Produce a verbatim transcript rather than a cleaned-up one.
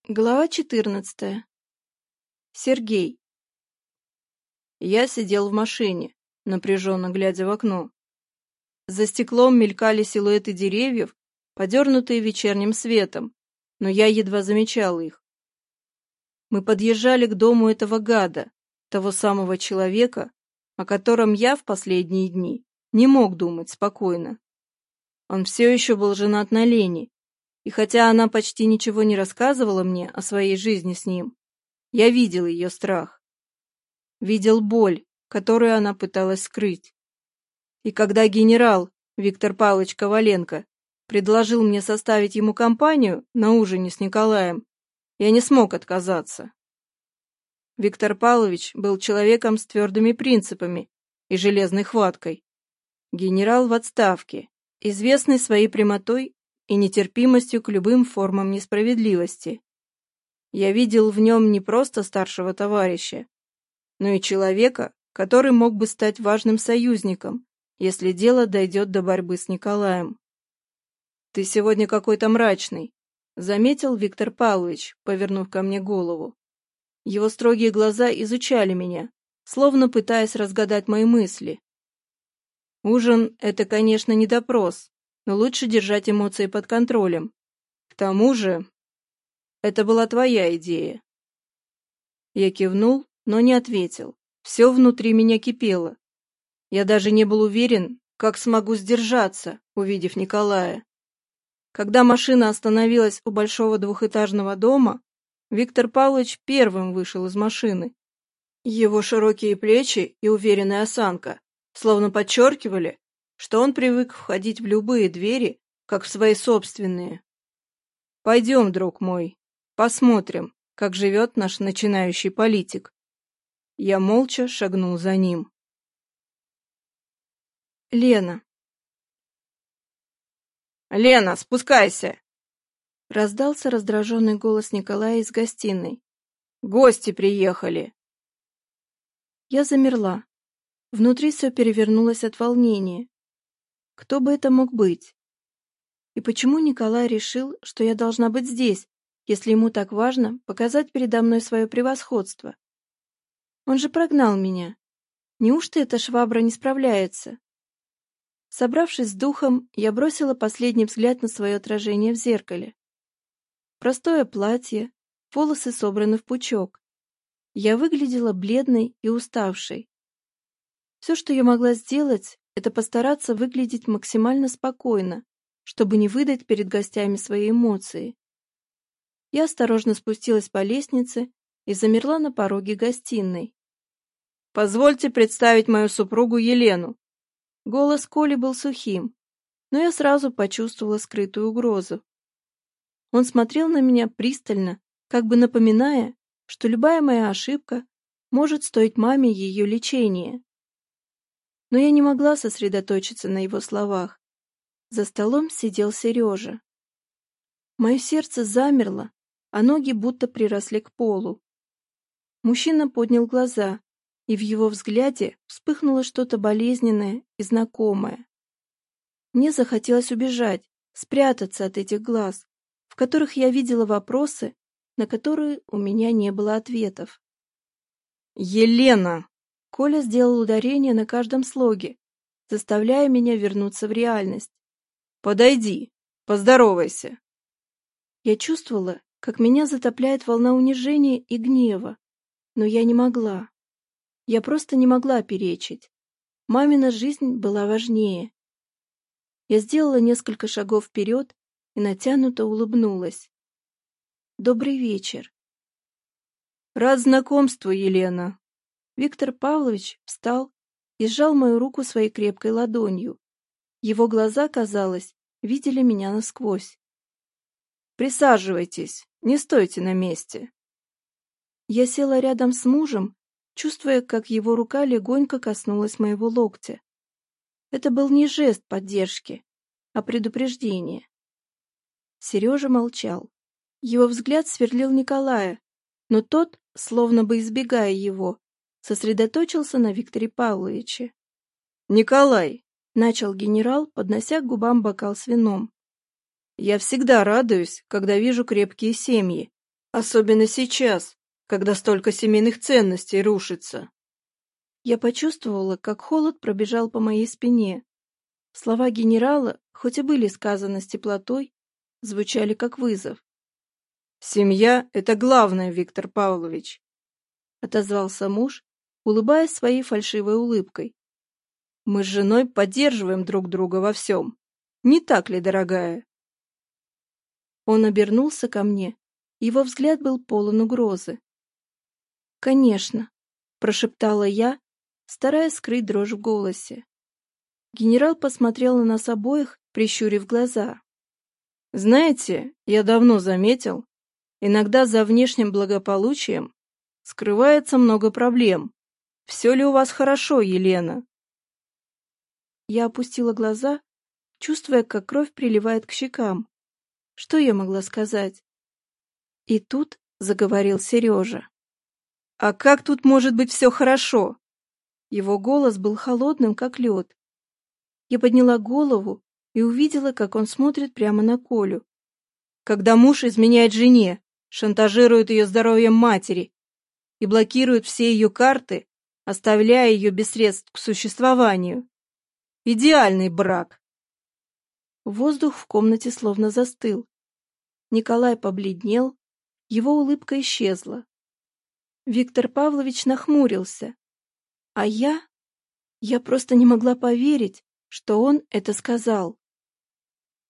Глава четырнадцатая. Сергей. Я сидел в машине, напряженно глядя в окно. За стеклом мелькали силуэты деревьев, подернутые вечерним светом, но я едва замечал их. Мы подъезжали к дому этого гада, того самого человека, о котором я в последние дни не мог думать спокойно. Он все еще был женат на Лене, и хотя она почти ничего не рассказывала мне о своей жизни с ним, я видел ее страх. Видел боль, которую она пыталась скрыть. И когда генерал Виктор Павлович Коваленко предложил мне составить ему компанию на ужине с Николаем, я не смог отказаться. Виктор Павлович был человеком с твердыми принципами и железной хваткой. Генерал в отставке, известный своей прямотой и нетерпимостью к любым формам несправедливости. Я видел в нем не просто старшего товарища, но и человека, который мог бы стать важным союзником, если дело дойдет до борьбы с Николаем. «Ты сегодня какой-то мрачный», — заметил Виктор Павлович, повернув ко мне голову. Его строгие глаза изучали меня, словно пытаясь разгадать мои мысли. Ужин — это, конечно, не допрос, но лучше держать эмоции под контролем. К тому же, это была твоя идея. Я кивнул, но не ответил. Все внутри меня кипело. Я даже не был уверен, как смогу сдержаться, увидев Николая. Когда машина остановилась у большого двухэтажного дома, Виктор Павлович первым вышел из машины. Его широкие плечи и уверенная осанка словно подчеркивали, что он привык входить в любые двери, как в свои собственные. «Пойдем, друг мой, посмотрим, как живет наш начинающий политик». Я молча шагнул за ним. Лена. «Лена, спускайся!» Раздался раздраженный голос Николая из гостиной. «Гости приехали!» Я замерла. Внутри все перевернулось от волнения. Кто бы это мог быть? И почему Николай решил, что я должна быть здесь, если ему так важно показать передо мной свое превосходство? Он же прогнал меня. Неужто эта швабра не справляется? Собравшись с духом, я бросила последний взгляд на свое отражение в зеркале. Простое платье, волосы собраны в пучок. Я выглядела бледной и уставшей. Все, что я могла сделать, это постараться выглядеть максимально спокойно, чтобы не выдать перед гостями свои эмоции. Я осторожно спустилась по лестнице и замерла на пороге гостиной. «Позвольте представить мою супругу Елену». Голос Коли был сухим, но я сразу почувствовала скрытую угрозу. Он смотрел на меня пристально, как бы напоминая, что любая моя ошибка может стоить маме ее лечения. Но я не могла сосредоточиться на его словах. За столом сидел Сережа. Мое сердце замерло, а ноги будто приросли к полу. Мужчина поднял глаза, и в его взгляде вспыхнуло что-то болезненное и знакомое. Мне захотелось убежать, спрятаться от этих глаз, в которых я видела вопросы, на которые у меня не было ответов. «Елена!» Коля сделал ударение на каждом слоге, заставляя меня вернуться в реальность. «Подойди, поздоровайся!» Я чувствовала, как меня затопляет волна унижения и гнева, но я не могла. Я просто не могла перечить. Мамина жизнь была важнее. Я сделала несколько шагов вперед и натянуто улыбнулась. «Добрый вечер». «Рад знакомству, Елена». Виктор Павлович встал и сжал мою руку своей крепкой ладонью. Его глаза, казалось, видели меня насквозь. «Присаживайтесь, не стойте на месте». Я села рядом с мужем, чувствуя, как его рука легонько коснулась моего локтя. Это был не жест поддержки, а предупреждение. Сережа молчал. Его взгляд сверлил Николая, но тот, словно бы избегая его, сосредоточился на Викторе Павловиче. «Николай!» — начал генерал, поднося к губам бокал с вином. «Я всегда радуюсь, когда вижу крепкие семьи, Особенно сейчас, когда столько семейных ценностей рушится. Я почувствовала, как холод пробежал по моей спине. Слова генерала, хоть и были сказаны с теплотой, звучали как вызов. «Семья — это главное, Виктор Павлович», — отозвался муж, улыбаясь своей фальшивой улыбкой. «Мы с женой поддерживаем друг друга во всем. Не так ли, дорогая?» Он обернулся ко мне, его взгляд был полон угрозы. «Конечно», — прошептала я, стараясь скрыть дрожь в голосе. Генерал посмотрел на нас обоих, прищурив глаза. «Знаете, я давно заметил, иногда за внешним благополучием скрывается много проблем. Все ли у вас хорошо, Елена?» Я опустила глаза, чувствуя, как кровь приливает к щекам. Что я могла сказать? И тут заговорил Сережа. «А как тут может быть все хорошо?» Его голос был холодным, как лед. Я подняла голову и увидела, как он смотрит прямо на Колю. «Когда муж изменяет жене, шантажирует ее здоровьем матери и блокирует все ее карты, оставляя ее без средств к существованию. Идеальный брак!» Воздух в комнате словно застыл. Николай побледнел, его улыбка исчезла. Виктор Павлович нахмурился, а я... Я просто не могла поверить, что он это сказал.